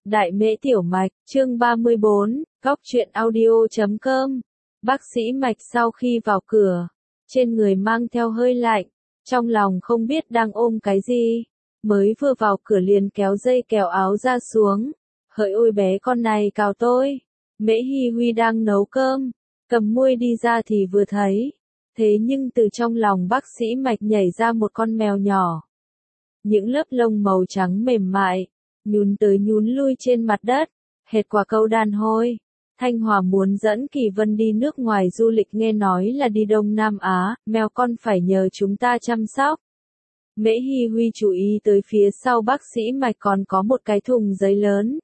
Đại Mễ Tiểu Mạch, chương 34, Góc truyện audio.com. Bác sĩ Mạch sau khi vào cửa, trên người mang theo hơi lạnh, trong lòng không biết đang ôm cái gì. Mới vừa vào cửa liền kéo dây kéo áo ra xuống. Hỡi ôi bé con này cào tôi. Mễ Hi Huy đang nấu cơm, cầm muôi đi ra thì vừa thấy. Thế nhưng từ trong lòng bác sĩ Mạch nhảy ra một con mèo nhỏ. Những lớp lông màu trắng mềm mại, nhún tới nhún lui trên mặt đất, hệt quả câu đàn hôi. Thanh Hòa muốn dẫn Kỳ Vân đi nước ngoài du lịch, nghe nói là đi Đông Nam Á, mèo con phải nhờ chúng ta chăm sóc. Mễ Hi Huy chú ý tới phía sau bác sĩ Mạch còn có một cái thùng giấy lớn.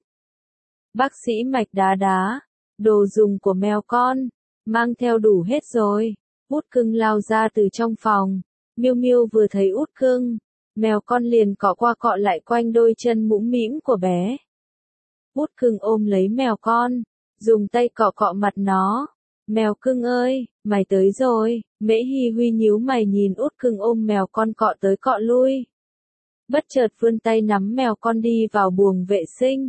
Bác sĩ Mạch đá, đồ dùng của mèo con, mang theo đủ hết rồi. Út Cưng lao ra từ trong phòng, Miu Miu vừa thấy Út Cưng, mèo con liền cọ qua cọ lại quanh đôi chân mũm mĩm của bé. Út Cưng ôm lấy mèo con, dùng tay cọ cọ mặt nó. Mèo cưng ơi, mày tới rồi. Mễ Hi Huy nhíu mày nhìn Út Cưng ôm mèo con cọ tới cọ lui. Bất chợt vươn tay nắm mèo con đi vào buồng vệ sinh.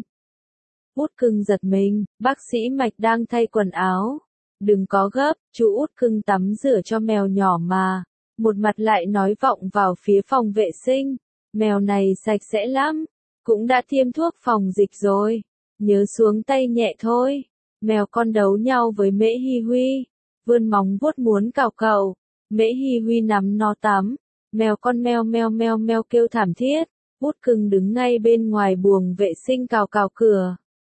Út Cưng giật mình, bác sĩ Mạch đang thay quần áo. Đừng có gấp, chú Út Cưng tắm rửa cho mèo nhỏ mà. Một mặt lại nói vọng vào phía phòng vệ sinh. Mèo này sạch sẽ lắm, cũng đã tiêm thuốc phòng dịch rồi. Nhớ xuống tay nhẹ thôi. Mèo con đấu nhau với Mễ Hi Huy, vươn móng vuốt muốn cào cậu. Mễ Hi Huy nắm nó tắm. Mèo con meo meo meo meo kêu thảm thiết. Út Cưng đứng ngay bên ngoài buồng vệ sinh cào cào cửa.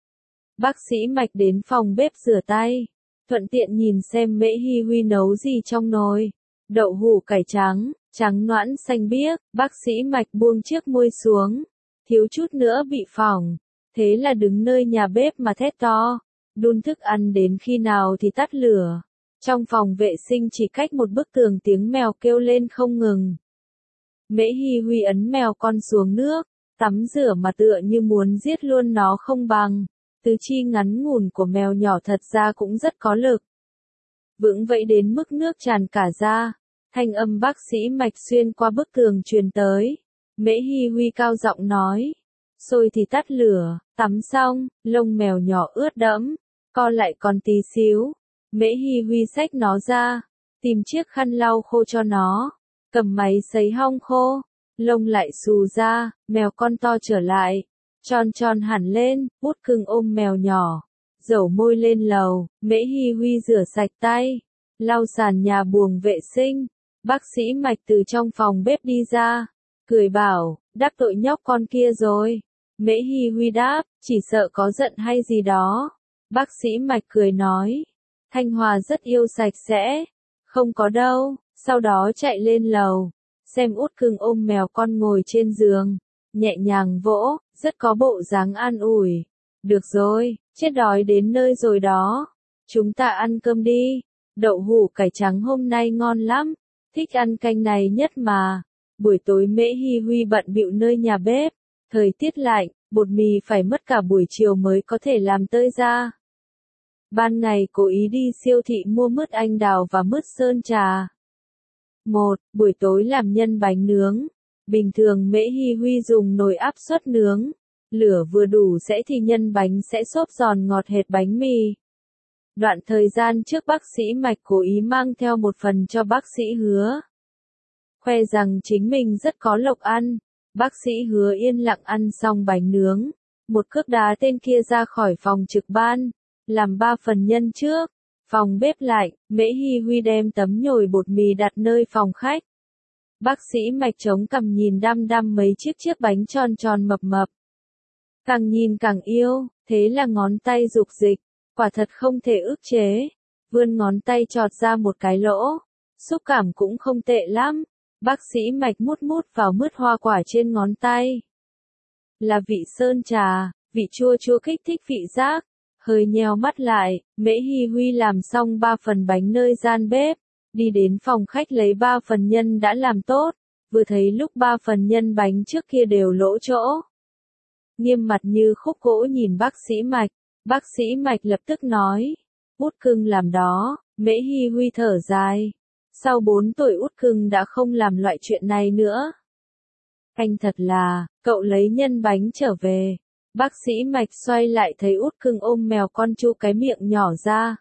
Bác sĩ Mạch đến phòng bếp rửa tay, thuận tiện nhìn xem Mễ Hi Huy nấu gì trong nồi. Đậu hũ cải trắng, trắng nõn xanh biếc. Bác sĩ Mạch buông chiếc muôi xuống, thiếu chút nữa bị phỏng. Thế là đứng nơi nhà bếp mà thét to, đun thức ăn đến khi nào thì tắt lửa. Trong phòng vệ sinh chỉ cách một bức tường tiếng mèo kêu lên không ngừng. Mễ Hi Huy ấn mèo con xuống nước, tắm rửa mà tựa như muốn giết luôn nó không bằng. Tứ chi ngắn ngủn của mèo nhỏ thật ra cũng rất có lực. Vững vẫy đến mức nước tràn cả ra. Thanh âm bác sĩ Mạch xuyên qua bức tường truyền tới. Mễ Hi Huy cao giọng nói. Sôi thì tắt lửa, tắm xong, lông mèo nhỏ ướt đẫm, co lại còn tí xíu. Mễ Hi Huy xách nó ra, tìm chiếc khăn lau khô cho nó, cầm máy sấy hong khô, lông lại xù ra, mèo con to trở lại, tròn tròn hẳn lên. Út Cưng ôm mèo nhỏ, dẩu môi lên lầu. Mễ Hi Huy rửa sạch tay, lau sàn nhà buồng vệ sinh. Bác sĩ Mạch từ trong phòng bếp đi ra, cười bảo, đắc tội nhóc con kia rồi. Mễ Hi Huy đáp, chỉ sợ có giận hay gì đó. Bác sĩ Mạch cười nói, Thanh Hòa rất yêu sạch sẽ. Không có đâu. Sau đó chạy lên lầu, xem Út Cưng ôm mèo con ngồi trên giường, nhẹ nhàng vỗ, rất có bộ dáng an ủi. Được rồi, chết đói đến nơi rồi đó. Chúng ta ăn cơm đi. Đậu hũ cải trắng hôm nay ngon lắm, thích ăn canh này nhất mà. Buổi tối Mễ Hi Huy bận bịu nơi nhà bếp. Thời tiết lạnh, bột mì phải mất cả buổi chiều mới có thể làm tơi ra. Ban ngày cố ý đi siêu thị mua mứt anh đào và mứt sơn trà. Buổi tối làm nhân bánh nướng. Bình thường Mễ Hi Huy dùng nồi áp suất nướng. Lửa vừa đủ sẽ thì nhân bánh sẽ xốp giòn ngọt hệt bánh mì. Đoạn thời gian trước bác sĩ Mạch cố ý mang theo một phần cho bác sĩ Hứa. Khoe rằng chính mình rất có lộc ăn. Bác sĩ Hứa yên lặng ăn xong bánh nướng. Một cước đá tên kia ra khỏi phòng trực ban. Làm 3 phần nhân trước. Phòng bếp lạnh, Mễ Hi Huy đem tấm nhồi bột mì đặt nơi phòng khách. Bác sĩ Mạch chống cằm nhìn đăm đăm mấy chiếc bánh tròn tròn mập mập. Càng nhìn càng yêu, thế là ngón tay dục dịch. Quả thật không thể ức chế. Vươn ngón tay chọt ra một cái lỗ. Xúc cảm cũng không tệ lắm. Bác sĩ Mạch mút vào mứt hoa quả trên ngón tay. Là vị sơn trà, vị chua chua kích thích vị giác. Hơi nheo mắt lại, Mễ Hi Huy làm xong 3 phần bánh nơi gian bếp. Đi đến phòng khách lấy 3 phần nhân đã làm tốt. Vừa thấy lúc 3 phần nhân bánh trước kia đều lỗ chỗ. Nghiêm mặt như khúc gỗ nhìn bác sĩ Mạch. Bác sĩ Mạch lập tức nói. Út Cưng làm đó. Mễ Hi Huy thở dài. Sau 4 tuổi Út Cưng đã không làm loại chuyện này nữa. Anh thật là, cậu lấy nhân bánh trở về. Bác sĩ Mạch xoay lại thấy út cưng ôm mèo con chu cái miệng nhỏ ra.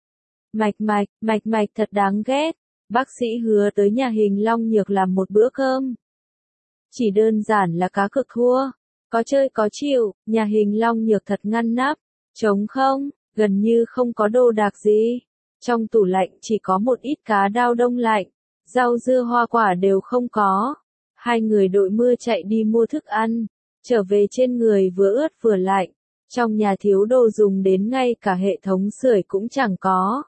Mạch thật đáng ghét. Bác sĩ Hứa tới nhà Hình Long Nhược làm một bữa cơm. Chỉ đơn giản là cá cược thua. Có chơi có chịu, nhà Hình Long Nhược thật ngăn nắp. Trống không, gần như không có đồ đạc gì. Trong tủ lạnh chỉ có một ít cá đao đông lạnh. Rau dưa hoa quả đều không có. Hai người đội mưa chạy đi mua thức ăn. Trở về trên người vừa ướt vừa lạnh. Trong nhà thiếu đồ dùng đến ngay cả hệ thống sưởi cũng chẳng có.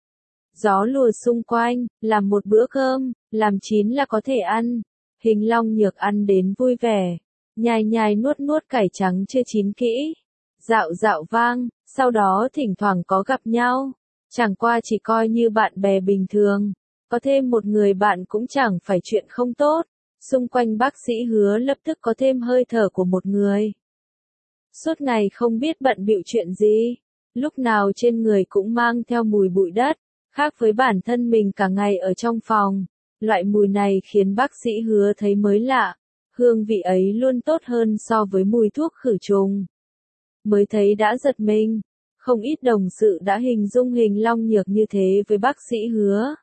Gió lùa xung quanh, làm một bữa cơm, làm chín là có thể ăn. Hình Long Nhược ăn đến vui vẻ. Nhai nuốt cải trắng chưa chín kỹ. Dạo vang, sau đó thỉnh thoảng có gặp nhau. Chẳng qua chỉ coi như bạn bè bình thường. Có thêm một người bạn cũng chẳng phải chuyện không tốt. Xung quanh bác sĩ Hứa lập tức có thêm hơi thở của một người. Suốt ngày không biết bận bịu chuyện gì. Lúc nào trên người cũng mang theo mùi bụi đất. Khác với bản thân mình cả ngày ở trong phòng. Loại mùi này khiến bác sĩ Hứa thấy mới lạ. Hương vị ấy luôn tốt hơn so với mùi thuốc khử trùng. Mới thấy đã giật mình. Không ít đồng sự đã hình dung Hình Long Nhược như thế với bác sĩ Hứa.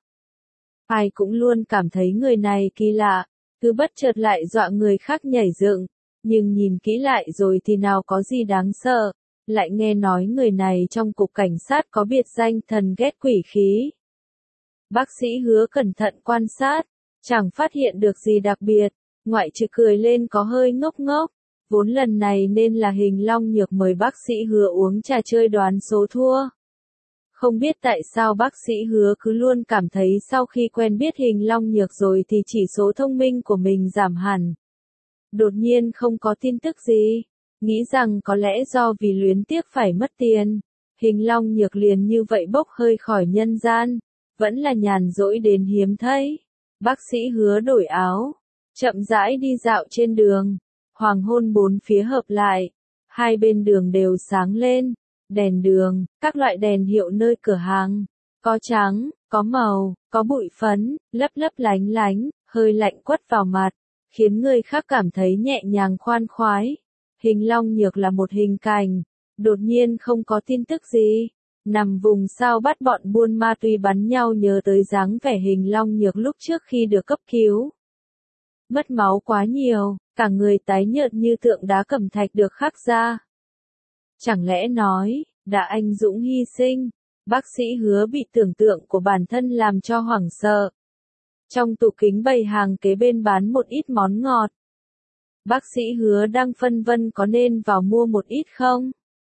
Ai cũng luôn cảm thấy người này kỳ lạ. Cứ bất chợt lại dọa người khác nhảy dựng. Nhưng nhìn kỹ lại rồi thì nào có gì đáng sợ. Lại nghe nói người này trong cục cảnh sát có biệt danh thần ghét quỷ khí. Bác sĩ Hứa cẩn thận quan sát. Chẳng phát hiện được gì đặc biệt. Ngoại trừ cười lên có hơi ngốc ngốc. Vốn lần này nên là Hình Long Nhược mời bác sĩ Hứa uống trà chơi đoán số thua. Không biết tại sao bác sĩ Hứa cứ luôn cảm thấy sau khi quen biết Hình Long Nhược rồi thì chỉ số thông minh của mình giảm hẳn. Đột nhiên không có tin tức gì. Nghĩ rằng có lẽ do vì luyến tiếc phải mất tiền. Hình Long Nhược liền như vậy bốc hơi khỏi nhân gian. Vẫn là nhàn rỗi đến hiếm thấy. Bác sĩ Hứa đổi áo. Chậm rãi đi dạo trên đường. Hoàng hôn bốn phía hợp lại. Hai bên đường đều sáng lên. Đèn đường, các loại đèn hiệu nơi cửa hàng. Có trắng, có màu, có bụi phấn, lấp lánh lánh, hơi lạnh quất vào mặt. Khiến người khác cảm thấy nhẹ nhàng khoan khoái. Hình Long Nhược là một hình cảnh. Đột nhiên không có tin tức gì. Nằm vùng sao bắt bọn buôn ma túy bắn nhau nhớ tới dáng vẻ Hình Long Nhược lúc trước khi được cấp cứu. Mất máu quá nhiều, cả người tái nhợt như tượng đá cẩm thạch được khắc ra. Chẳng lẽ nói, đã anh dũng hy sinh, bác sĩ Hứa bị tưởng tượng của bản thân làm cho hoảng sợ. Trong tủ kính bày hàng kế bên bán một ít món ngọt. Bác sĩ Hứa đang phân vân có nên vào mua một ít không?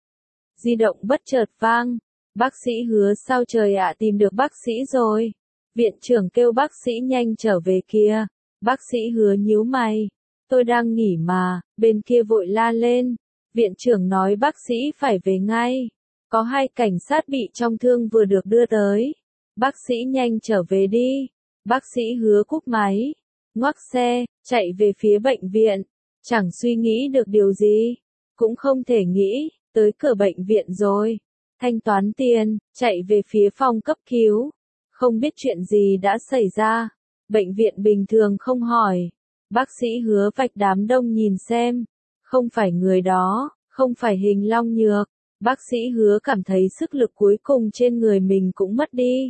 Di động bất chợt vang. Bác sĩ Hứa sao trời ạ, tìm được bác sĩ rồi. Viện trưởng kêu bác sĩ nhanh trở về kia. Bác sĩ Hứa nhíu mày. Tôi đang nghỉ mà, bên kia vội la lên. Viện trưởng nói bác sĩ phải về ngay. Có hai cảnh sát bị trọng thương vừa được đưa tới. Bác sĩ nhanh trở về đi. Bác sĩ Hứa cúp máy. Ngoắc xe, chạy về phía bệnh viện. Chẳng suy nghĩ được điều gì. Cũng không thể nghĩ, tới cửa bệnh viện rồi. Thanh toán tiền, chạy về phía phòng cấp cứu. Không biết chuyện gì đã xảy ra. Bệnh viện bình thường không hỏi. Bác sĩ Hứa vạch đám đông nhìn xem. Không phải người đó, không phải Hình Long Nhược. Bác sĩ Hứa cảm thấy sức lực cuối cùng trên người mình cũng mất đi.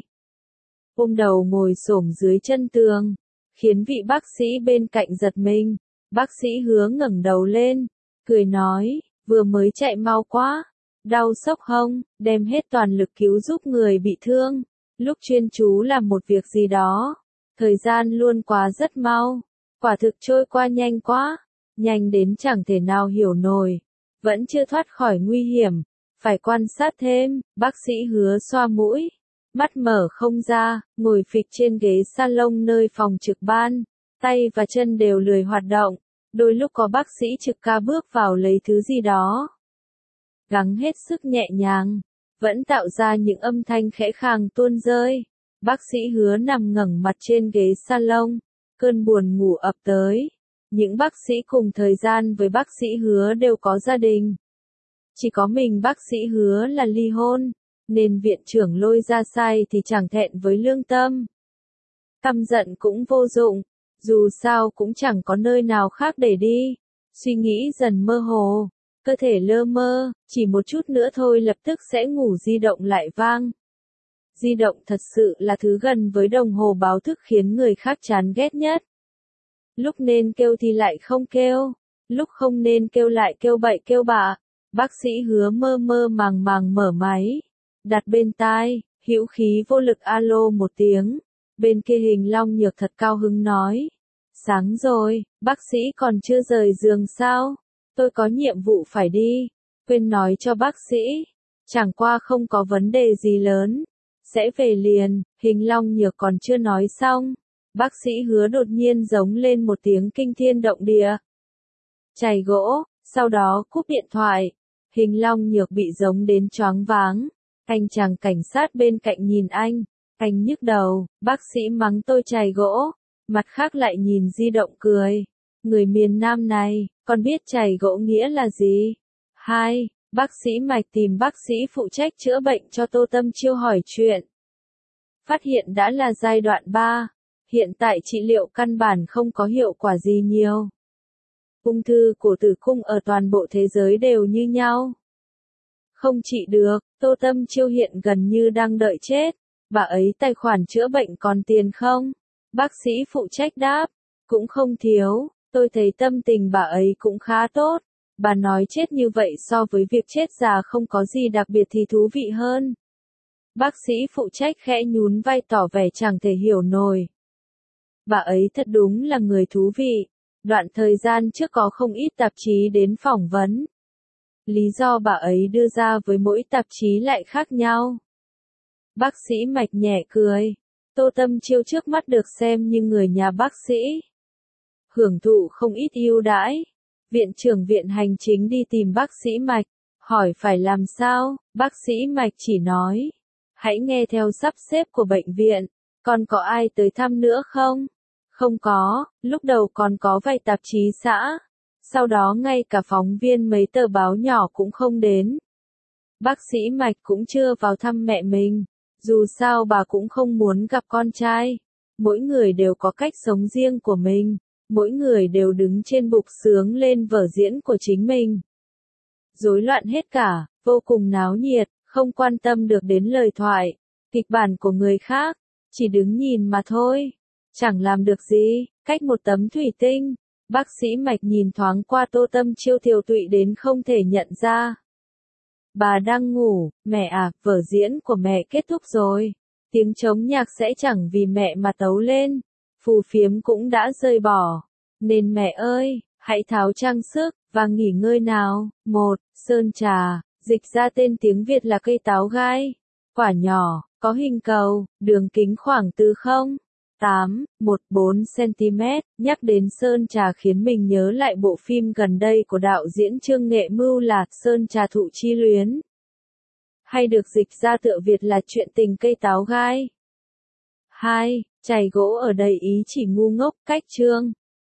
Ôm đầu ngồi xổm dưới chân tường. Khiến vị bác sĩ bên cạnh giật mình. Bác sĩ Hứa ngẩng đầu lên. Cười nói, vừa mới chạy mau quá. Đau sốc hông, đem hết toàn lực cứu giúp người bị thương. Lúc chuyên chú làm một việc gì đó. Thời gian luôn quá rất mau. Quả thực trôi qua nhanh quá. Nhanh đến chẳng thể nào hiểu nổi. Vẫn chưa thoát khỏi nguy hiểm. Phải quan sát thêm. Bác sĩ Hứa xoa mũi. Mắt mở không ra, ngồi phịch trên ghế salon nơi phòng trực ban. Tay và chân đều lười hoạt động. Đôi lúc có bác sĩ trực ca bước vào lấy thứ gì đó. Gắng hết sức nhẹ nhàng. Vẫn tạo ra những âm thanh khẽ khàng tuôn rơi. Bác sĩ Hứa nằm ngẩng mặt trên ghế salon. Cơn buồn ngủ ập tới. Những bác sĩ cùng thời gian với bác sĩ Hứa đều có gia đình. Chỉ có mình bác sĩ Hứa là ly hôn. Nên viện trưởng lôi ra sai thì chẳng thẹn với lương tâm. Căm giận cũng vô dụng. Dù sao cũng chẳng có nơi nào khác để đi. Suy nghĩ dần mơ hồ. cơ thể lơ mơ, chỉ một chút nữa thôi lập tức sẽ ngủ. Di động lại vang. Di động thật sự là thứ gần với đồng hồ báo thức khiến người khác chán ghét nhất. Lúc nên kêu thì lại không kêu, lúc không nên kêu lại kêu bậy kêu bạ. Bác sĩ Hứa mơ mơ màng màng mở máy, đặt bên tai, hữu khí vô lực alo một tiếng. Bên kia Hình Long Nhược thật cao hứng nói. Sáng rồi, bác sĩ còn chưa rời giường sao? Tôi có nhiệm vụ phải đi. Quên nói cho bác sĩ. Chẳng qua không có vấn đề gì lớn. Sẽ về liền. Hình Long Nhược còn chưa nói xong. Bác sĩ Hứa đột nhiên giống lên một tiếng kinh thiên động địa. Chày gỗ, sau đó cúp điện thoại. Hình Long Nhược bị giống đến choáng váng. Anh chàng cảnh sát bên cạnh nhìn anh nhức đầu. Bác sĩ mắng tôi chày gỗ. Mặt khác lại nhìn di động cười. Người miền Nam này, còn biết chày gỗ nghĩa là gì? 2. Bác sĩ Mạch tìm bác sĩ phụ trách chữa bệnh cho Tô Tâm Chiêu hỏi chuyện. Phát hiện đã là giai đoạn 3. Hiện tại trị liệu căn bản không có hiệu quả gì nhiều. Ung thư cổ tử cung ở toàn bộ thế giới đều như nhau. Không trị được, Tô Tâm Chiêu hiện gần như đang đợi chết. Bà ấy tài khoản chữa bệnh còn tiền không? Bác sĩ phụ trách đáp. Cũng không thiếu, tôi thấy tâm tình bà ấy cũng khá tốt. Bà nói chết như vậy so với việc chết già không có gì đặc biệt thì thú vị hơn. Bác sĩ phụ trách khẽ nhún vai tỏ vẻ chẳng thể hiểu nổi. Bà ấy thật đúng là người thú vị. Đoạn thời gian trước có không ít tạp chí đến phỏng vấn. Lý do bà ấy đưa ra với mỗi tạp chí lại khác nhau. Bác sĩ Mạch nhẹ cười. Tô Tâm Chiêu trước mắt được xem như người nhà bác sĩ. Hưởng thụ không ít ưu đãi. Viện trưởng viện hành chính đi tìm bác sĩ Mạch. Hỏi phải làm sao, bác sĩ Mạch chỉ nói. Hãy nghe theo sắp xếp của bệnh viện. Còn có ai tới thăm nữa không? Không có, lúc đầu còn có vài tạp chí xã. Sau đó ngay cả phóng viên mấy tờ báo nhỏ cũng không đến. Bác sĩ Mạch cũng chưa vào thăm mẹ mình. Dù sao bà cũng không muốn gặp con trai. Mỗi người đều có cách sống riêng của mình. Mỗi người đều đứng trên bục sướng lên vở diễn của chính mình. Rối loạn hết cả, vô cùng náo nhiệt, không quan tâm được đến lời thoại, kịch bản của người khác, chỉ đứng nhìn mà thôi. Chẳng làm được gì, cách một tấm thủy tinh. Bác sĩ Mạch nhìn thoáng qua Tô Tâm Chiêu tiều tụy đến không thể nhận ra. Bà đang ngủ, mẹ à, vở diễn của mẹ kết thúc rồi. Tiếng trống nhạc sẽ chẳng vì mẹ mà tấu lên. Phù phiếm cũng đã rơi bỏ. Nên mẹ ơi, hãy tháo trang sức, và nghỉ ngơi nào. 1. Sơn trà, dịch ra tên tiếng Việt là cây táo gai. Quả nhỏ, có hình cầu, đường kính khoảng từ 0,8-1,4 cm. Nhắc đến sơn trà khiến mình nhớ lại bộ phim gần đây của đạo diễn Trương Nghệ Mưu là Sơn Trà Thụ Chi Luyến. Hay được dịch ra tựa Việt là Chuyện tình cây táo gai. 2. Chày gỗ ở đây ý chỉ ngu ngốc, cách chương.